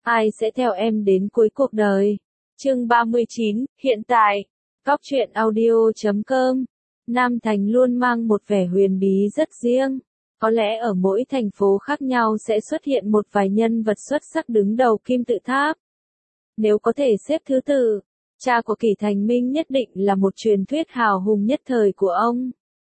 Ai sẽ theo em đến cuối cuộc đời? Chương 39, hiện tại. Góc truyện audio.com. Nam Thành luôn mang một vẻ huyền bí rất riêng. Có lẽ ở mỗi thành phố khác nhau sẽ xuất hiện một vài nhân vật xuất sắc đứng đầu kim tự tháp. Nếu có thể xếp thứ tự, cha của Kỷ Thành Minh nhất định là một truyền thuyết hào hùng nhất thời của ông.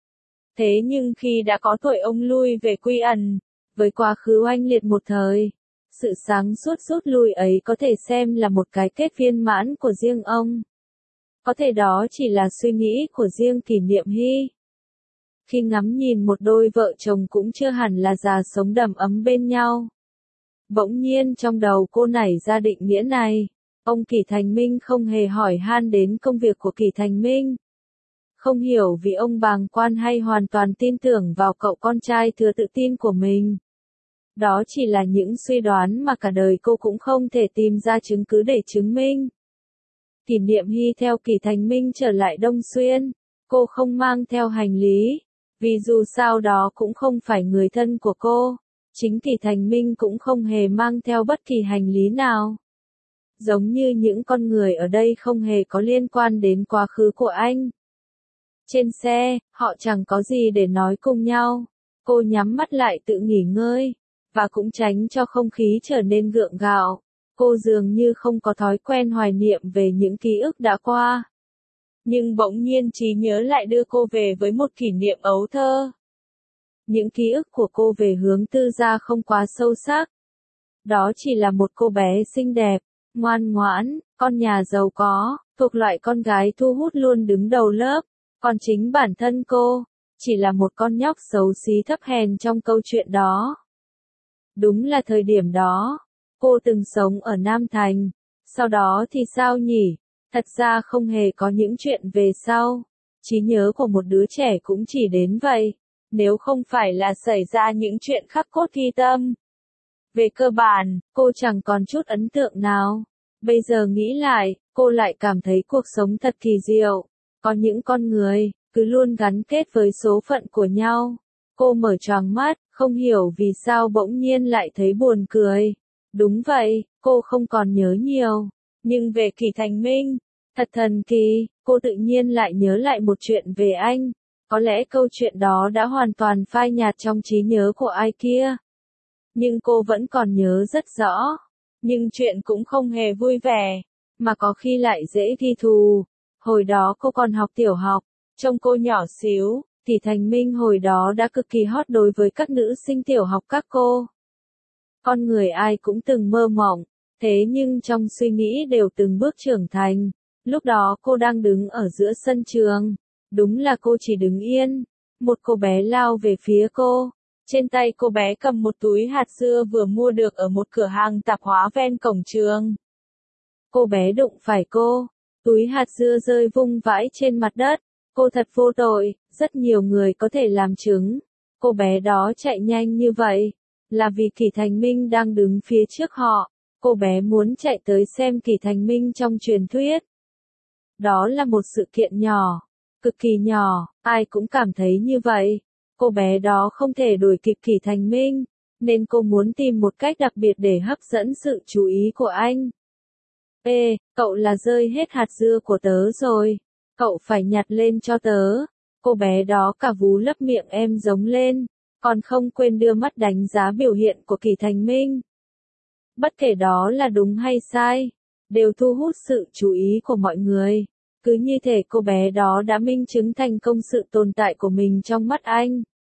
Thế nhưng khi đã có tuổi ông lui về quy ẩn, với quá khứ oanh liệt một thời, sự sáng suốt rút lui ấy có thể xem là một cái kết viên mãn của riêng ông. Có thể đó chỉ là suy nghĩ của riêng Kỷ Niệm Hy. Khi ngắm nhìn một đôi vợ chồng cũng chưa hẳn là già sống đầm ấm bên nhau. Bỗng nhiên trong đầu cô nảy ra định nghĩa này. Ông Kỷ Thành Minh không hề hỏi han đến công việc của Kỷ Thành Minh. Không hiểu vì ông bàng quan hay hoàn toàn tin tưởng vào cậu con trai thừa tự tin của mình. Đó chỉ là những suy đoán mà cả đời cô cũng không thể tìm ra chứng cứ để chứng minh. Kỷ Niệm Hy theo Kỷ Thành Minh trở lại Đông Xuyên. Cô không mang theo hành lý, vì dù sao đó cũng không phải người thân của cô. Chính Kỷ Thành Minh cũng không hề mang theo bất kỳ hành lý nào. Giống như những con người ở đây không hề có liên quan đến quá khứ của anh. Trên xe, họ chẳng có gì để nói cùng nhau. Cô nhắm mắt lại tự nghỉ ngơi, và cũng tránh cho không khí trở nên gượng gạo. Cô dường như không có thói quen hoài niệm về những ký ức đã qua. Nhưng bỗng nhiên trí nhớ lại đưa cô về với một kỷ niệm ấu thơ. Những ký ức của cô về Hướng Tư gia không quá sâu sắc. Đó chỉ là một cô bé xinh đẹp, ngoan ngoãn, con nhà giàu có, thuộc loại con gái thu hút luôn đứng đầu lớp. Còn chính bản thân cô, chỉ là một con nhóc xấu xí thấp hèn trong câu chuyện đó. Đúng là thời điểm đó, cô từng sống ở Nam Thành. Sau đó thì sao nhỉ? Thật ra không hề có những chuyện về sau. Trí nhớ của một đứa trẻ cũng chỉ đến vậy, nếu không phải là xảy ra những chuyện khắc cốt ghi tâm. Về cơ bản, cô chẳng còn chút ấn tượng nào. Bây giờ nghĩ lại, cô lại cảm thấy cuộc sống thật kỳ diệu. Có những con người, cứ luôn gắn kết với số phận của nhau. Cô mở choàng mắt, không hiểu vì sao bỗng nhiên lại thấy buồn cười. Đúng vậy, cô không còn nhớ nhiều. Nhưng về Kỷ Thành Minh, thật thần kỳ, cô tự nhiên lại nhớ lại một chuyện về anh. Có lẽ câu chuyện đó đã hoàn toàn phai nhạt trong trí nhớ của ai kia. Nhưng cô vẫn còn nhớ rất rõ. Nhưng chuyện cũng không hề vui vẻ, mà có khi lại dễ ghi thù. Hồi đó cô còn học tiểu học, trông cô nhỏ xíu, Kỷ Thành Minh hồi đó đã cực kỳ hot đối với các nữ sinh tiểu học các cô. Con người ai cũng từng mơ mộng, thế nhưng trong suy nghĩ đều từng bước trưởng thành. Lúc đó cô đang đứng ở giữa sân trường. Đúng là cô chỉ đứng yên. Một cô bé lao về phía cô. Trên tay cô bé cầm một túi hạt dưa vừa mua được ở một cửa hàng tạp hóa ven cổng trường. Cô bé đụng phải cô. Túi hạt dưa rơi vung vãi trên mặt đất. Cô thật vô tội, rất nhiều người có thể làm chứng. Cô bé đó chạy nhanh như vậy, là vì Kỷ Thành Minh đang đứng phía trước họ. Cô bé muốn chạy tới xem Kỷ Thành Minh trong truyền thuyết. Đó là một sự kiện nhỏ, cực kỳ nhỏ, ai cũng cảm thấy như vậy. Cô bé đó không thể đuổi kịp Kỷ Thành Minh, nên cô muốn tìm một cách đặc biệt để hấp dẫn sự chú ý của anh. Ê, cậu là rơi hết hạt dưa của tớ rồi. Cậu phải nhặt lên cho tớ. Cô bé đó cả vú lấp miệng em giống lên, còn không quên đưa mắt đánh giá biểu hiện của Kỷ Thành Minh. Bất kể đó là đúng hay sai, đều thu hút sự chú ý của mọi người. Cứ như thể cô bé đó đã minh chứng thành công sự tồn tại của mình trong mắt anh.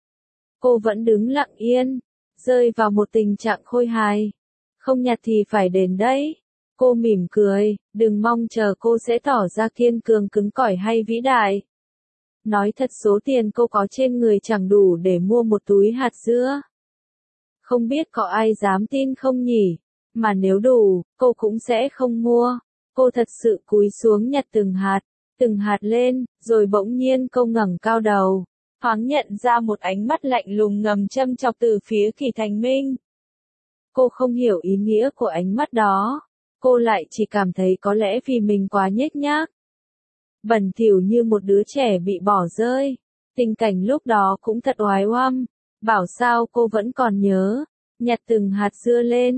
Cô vẫn đứng lặng yên, rơi vào một tình trạng khôi hài. Không nhặt thì phải đền đấy. Cô mỉm cười, đừng mong chờ cô sẽ tỏ ra kiên cường cứng cỏi hay vĩ đại. Nói thật số tiền cô có trên người chẳng đủ để mua một túi hạt dưa. Không biết có ai dám tin không nhỉ? Mà nếu đủ, cô cũng sẽ không mua. Cô thật sự cúi xuống nhặt từng hạt lên, rồi bỗng nhiên cô ngẩng cao đầu. Thoáng nhận ra một ánh mắt lạnh lùng ngầm châm chọc từ phía Kỷ Thành Minh. Cô không hiểu ý nghĩa của ánh mắt đó. Cô lại chỉ cảm thấy có lẽ vì mình quá nhếch nhác. Bẩn thỉu như một đứa trẻ bị bỏ rơi. Tình cảnh lúc đó cũng thật oái oăm. Bảo sao cô vẫn còn nhớ. Nhặt từng hạt dưa lên.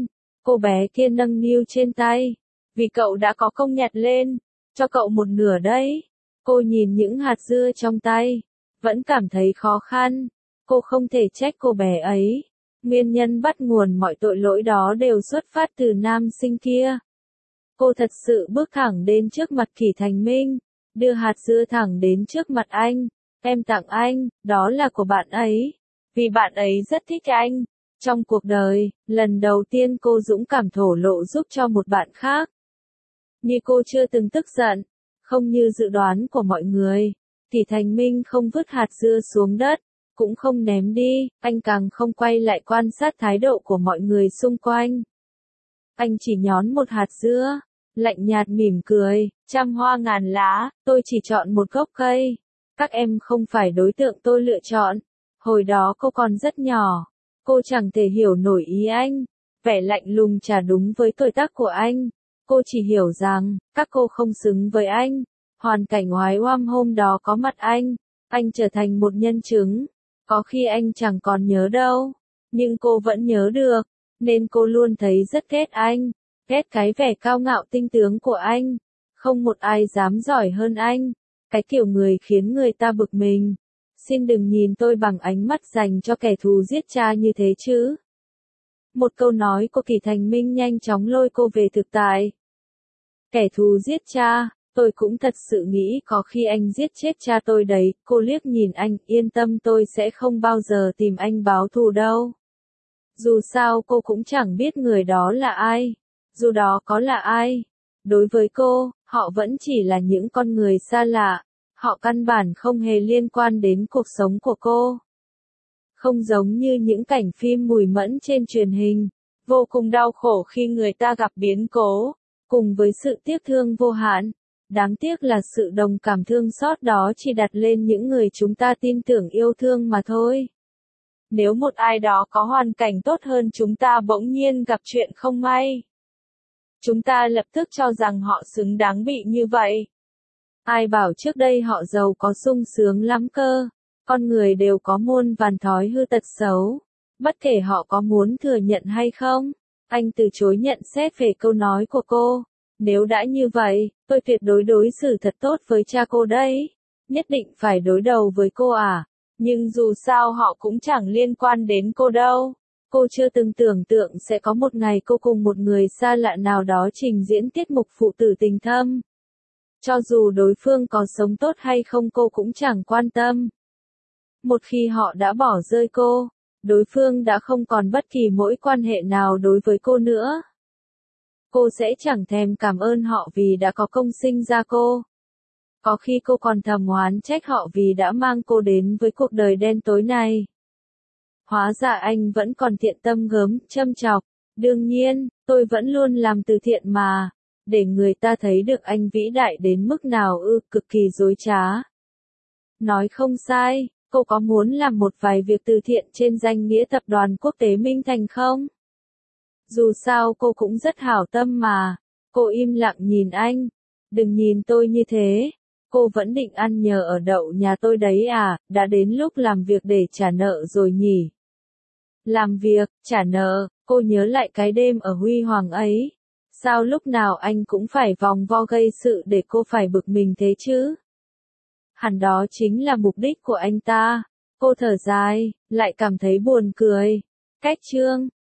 Cô bé kia nâng niu trên tay. Vì cậu đã có công nhặt lên, cho cậu một nửa đấy. Cô nhìn những hạt dưa trong tay, vẫn cảm thấy khó khăn. Cô không thể trách cô bé ấy. Nguyên nhân bắt nguồn mọi tội lỗi đó đều xuất phát từ nam sinh kia. Cô thật sự bước thẳng đến trước mặt Kỷ Thành Minh, đưa hạt dưa thẳng đến trước mặt anh. Em tặng anh, đó là của bạn ấy. Vì bạn ấy rất thích anh. Trong cuộc đời, lần đầu tiên cô dũng cảm thổ lộ giúp cho một bạn khác. Như cô chưa từng tức giận, không như dự đoán của mọi người. Kỷ Thành Minh không vứt hạt dưa xuống đất, cũng không ném đi, anh càng không quay lại quan sát thái độ của mọi người xung quanh. Anh chỉ nhón một hạt dưa, lạnh nhạt mỉm cười, trăm hoa ngàn lá, tôi chỉ chọn một gốc cây. Các em không phải đối tượng tôi lựa chọn. Hồi đó cô còn rất nhỏ, cô chẳng thể hiểu nổi ý anh. Vẻ lạnh lùng chả đúng với tuổi tác của anh. Cô chỉ hiểu rằng, các cô không xứng với anh. Hoàn cảnh oái oăm hôm đó có mặt anh trở thành một nhân chứng. Có khi anh chẳng còn nhớ đâu, nhưng cô vẫn nhớ được, nên cô luôn thấy rất ghét anh, ghét cái vẻ cao ngạo tinh tướng của anh. Không một ai dám giỏi hơn anh, cái kiểu người khiến người ta bực mình. Xin đừng nhìn tôi bằng ánh mắt dành cho kẻ thù giết cha như thế chứ. Một câu nói của Kỷ Thành Minh nhanh chóng lôi cô về thực tại. Kẻ thù giết cha, tôi cũng thật sự nghĩ có khi anh giết chết cha tôi đấy. Cô liếc nhìn anh, yên tâm tôi sẽ không bao giờ tìm anh báo thù đâu. Dù sao cô cũng chẳng biết người đó là ai. Dù đó có là ai, đối với cô, họ vẫn chỉ là những con người xa lạ. Họ căn bản không hề liên quan đến cuộc sống của cô. Không giống như những cảnh phim mùi mẫn trên truyền hình, vô cùng đau khổ khi người ta gặp biến cố, cùng với sự tiếc thương vô hạn. Đáng tiếc là sự đồng cảm thương xót đó chỉ đặt lên những người chúng ta tin tưởng yêu thương mà thôi. Nếu một ai đó có hoàn cảnh tốt hơn chúng ta bỗng nhiên gặp chuyện không may, chúng ta lập tức cho rằng họ xứng đáng bị như vậy. Ai bảo trước đây họ giàu có sung sướng lắm cơ. Con người đều có muôn vàn thói hư tật xấu, bất kể họ có muốn thừa nhận hay không. Anh từ chối nhận xét về câu nói của cô. Nếu đã như vậy, tôi tuyệt đối đối xử thật tốt với cha cô đấy. Nhất định phải đối đầu với cô à? Nhưng dù sao họ cũng chẳng liên quan đến cô đâu. Cô chưa từng tưởng tượng sẽ có một ngày cô cùng một người xa lạ nào đó trình diễn tiết mục phụ tử tình thâm. Cho dù đối phương có sống tốt hay không cô cũng chẳng quan tâm. Một khi họ đã bỏ rơi cô, đối phương đã không còn bất kỳ mối quan hệ nào đối với cô nữa. Cô sẽ chẳng thèm cảm ơn họ vì đã có công sinh ra cô. Có khi cô còn thầm oán trách họ vì đã mang cô đến với cuộc đời đen tối này. Hóa ra anh vẫn còn thiện tâm gớm, châm chọc. Đương nhiên, tôi vẫn luôn làm từ thiện mà. Để người ta thấy được anh vĩ đại đến mức nào cực kỳ dối trá. Nói không sai, cô có muốn làm một vài việc từ thiện trên danh nghĩa tập đoàn quốc tế Minh Thành không? Dù sao cô cũng rất hảo tâm mà. Cô im lặng nhìn anh. Đừng nhìn tôi như thế. Cô vẫn định ăn nhờ ở đậu nhà tôi đấy à, đã đến lúc làm việc để trả nợ rồi nhỉ? Làm việc, trả nợ, cô nhớ lại cái đêm ở Huy Hoàng ấy. Sao lúc nào anh cũng phải vòng vo gây sự để cô phải bực mình thế chứ? Hẳn đó chính là mục đích của anh ta. Cô thở dài, lại cảm thấy buồn cười. Cách chương